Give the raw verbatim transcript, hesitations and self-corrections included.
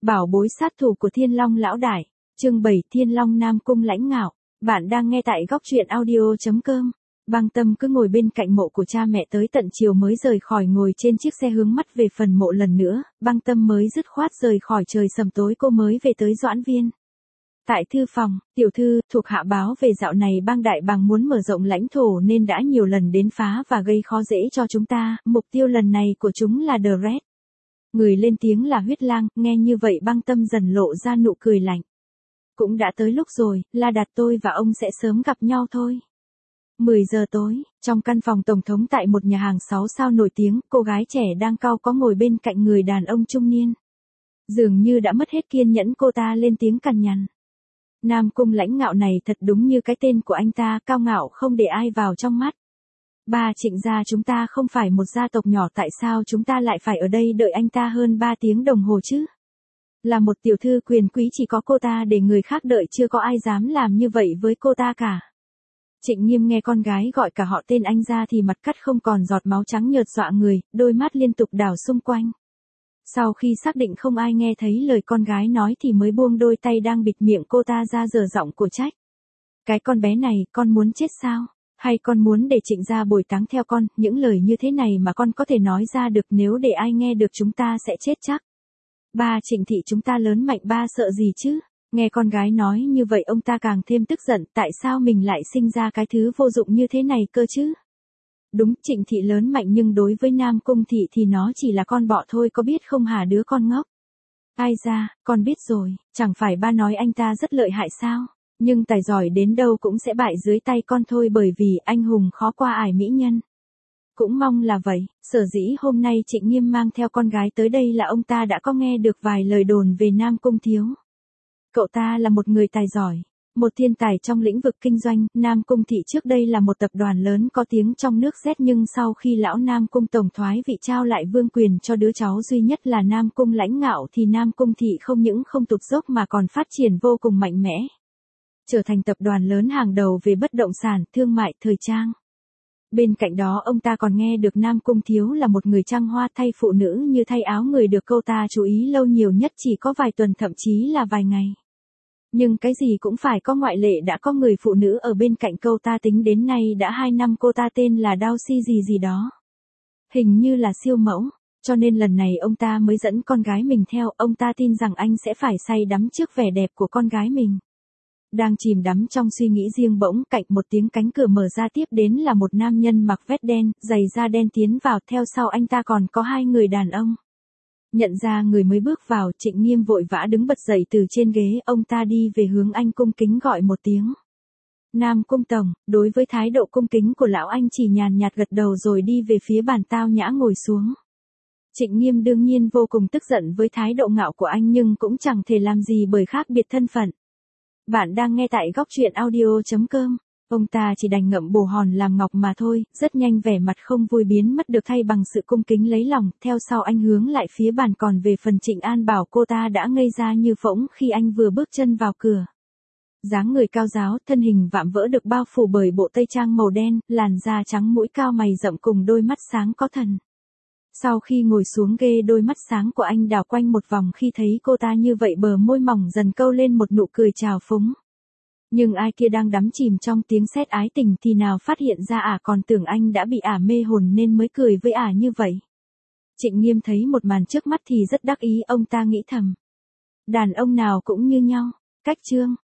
Bảo bối sát thủ của Thiên Long lão đại, chương bảy Thiên Long Nam Cung lãnh ngạo. Bạn đang nghe tại góc truyện audio chấm com. Băng Tâm cứ ngồi bên cạnh mộ của cha mẹ tới tận chiều mới rời khỏi, ngồi trên chiếc xe hướng mắt về phần mộ lần nữa, Băng Tâm mới dứt khoát rời khỏi, trời sầm tối cô mới về tới Doãn Viên. Tại thư phòng, tiểu thư, thuộc hạ báo về dạo này bang đại bàng muốn mở rộng lãnh thổ nên đã nhiều lần đến phá và gây khó dễ cho chúng ta, mục tiêu lần này của chúng là The Red. Người lên tiếng là Huyết Lang, nghe như vậy Băng Tâm dần lộ ra nụ cười lạnh. Cũng đã tới lúc rồi, La Đạt tôi và ông sẽ sớm gặp nhau thôi. mười giờ tối, trong căn phòng tổng thống tại một nhà hàng sáu sao nổi tiếng, cô gái trẻ đang cau có ngồi bên cạnh người đàn ông trung niên. Dường như đã mất hết kiên nhẫn, cô ta lên tiếng cằn nhằn. Nam Cung lãnh ngạo này thật đúng như cái tên của anh ta, cao ngạo không để ai vào trong mắt. Ba Trịnh gia chúng ta không phải một gia tộc nhỏ, tại sao chúng ta lại phải ở đây đợi anh ta hơn ba tiếng đồng hồ chứ? Là một tiểu thư quyền quý chỉ có cô ta để người khác đợi, chưa có ai dám làm như vậy với cô ta cả. Trịnh Nghiêm nghe con gái gọi cả họ tên anh ra thì mặt cắt không còn giọt máu, trắng nhợt dọa người, đôi mắt liên tục đảo xung quanh. Sau khi xác định không ai nghe thấy lời con gái nói thì mới buông đôi tay đang bịt miệng cô ta ra, dở giọng của trách. Cái con bé này, con muốn chết sao? Hay con muốn để Trịnh gia bồi táng theo con? Những lời như thế này mà con có thể nói ra được, nếu để ai nghe được chúng ta sẽ chết chắc. Ba Trịnh thị chúng ta lớn mạnh, ba sợ gì chứ? Nghe con gái nói như vậy ông ta càng thêm tức giận, tại sao mình lại sinh ra cái thứ vô dụng như thế này cơ chứ? Đúng, Trịnh thị lớn mạnh nhưng đối với Nam Cung thị thì nó chỉ là con bọ thôi, có biết không hả đứa con ngốc? Ai ra, con biết rồi, chẳng phải ba nói anh ta rất lợi hại sao? Nhưng tài giỏi đến đâu cũng sẽ bại dưới tay con thôi, bởi vì anh hùng khó qua ải mỹ nhân. Cũng mong là vậy, sở dĩ hôm nay Trịnh Nghiêm mang theo con gái tới đây là ông ta đã có nghe được vài lời đồn về Nam Cung thiếu. Cậu ta là một người tài giỏi, một thiên tài trong lĩnh vực kinh doanh. Nam Cung thị trước đây là một tập đoàn lớn có tiếng trong nước Z, nhưng sau khi lão Nam Cung tổng thoái vị trao lại vương quyền cho đứa cháu duy nhất là Nam Cung lãnh ngạo thì Nam Cung thị không những không tụt dốc mà còn phát triển vô cùng mạnh mẽ. Trở thành tập đoàn lớn hàng đầu về bất động sản, thương mại, thời trang. Bên cạnh đó ông ta còn nghe được Nam Cung thiếu là một người trăng hoa, thay phụ nữ như thay áo người, được câu ta chú ý lâu nhiều nhất chỉ có vài tuần, thậm chí là vài ngày. Nhưng cái gì cũng phải có ngoại lệ, đã có người phụ nữ ở bên cạnh câu ta tính đến nay đã hai năm, cô ta tên là Đao Si gì gì đó. Hình như là siêu mẫu, cho nên lần này ông ta mới dẫn con gái mình theo, ông ta tin rằng anh sẽ phải say đắm trước vẻ đẹp của con gái mình. Đang chìm đắm trong suy nghĩ riêng, bỗng cạnh một tiếng cánh cửa mở ra, tiếp đến là một nam nhân mặc vest đen, giày da đen tiến vào, theo sau anh ta còn có hai người đàn ông. Nhận ra người mới bước vào, Trịnh Nghiêm vội vã đứng bật dậy từ trên ghế, ông ta đi về hướng anh, cung kính gọi một tiếng. Nam Cung tổng. Đối với thái độ cung kính của lão, anh chỉ nhàn nhạt gật đầu rồi đi về phía bàn, tao nhã ngồi xuống. Trịnh Nghiêm đương nhiên vô cùng tức giận với thái độ ngạo của anh, nhưng cũng chẳng thể làm gì bởi khác biệt thân phận. Bạn đang nghe tại góc truyện audio chấm com. Ông ta chỉ đành ngậm bồ hòn làm ngọc mà thôi, rất nhanh vẻ mặt không vui biến mất được thay bằng sự cung kính lấy lòng. Theo sau anh hướng lại phía bàn, còn về phần Trịnh An Bảo, cô ta đã ngây ra như phỗng khi anh vừa bước chân vào cửa. Dáng người cao ráo, thân hình vạm vỡ được bao phủ bởi bộ tây trang màu đen, làn da trắng, mũi cao mày rậm cùng đôi mắt sáng có thần. Sau khi ngồi xuống ghê, đôi mắt sáng của anh đảo quanh một vòng, khi thấy cô ta như vậy bờ môi mỏng dần câu lên một nụ cười trào phúng. Nhưng ai kia đang đắm chìm trong tiếng sét ái tình thì nào phát hiện ra ả còn tưởng anh đã bị ả mê hồn nên mới cười với ả như vậy. Trịnh Nghiêm thấy một màn trước mắt thì rất đắc ý, ông ta nghĩ thầm. Đàn ông nào cũng như nhau, cách trương,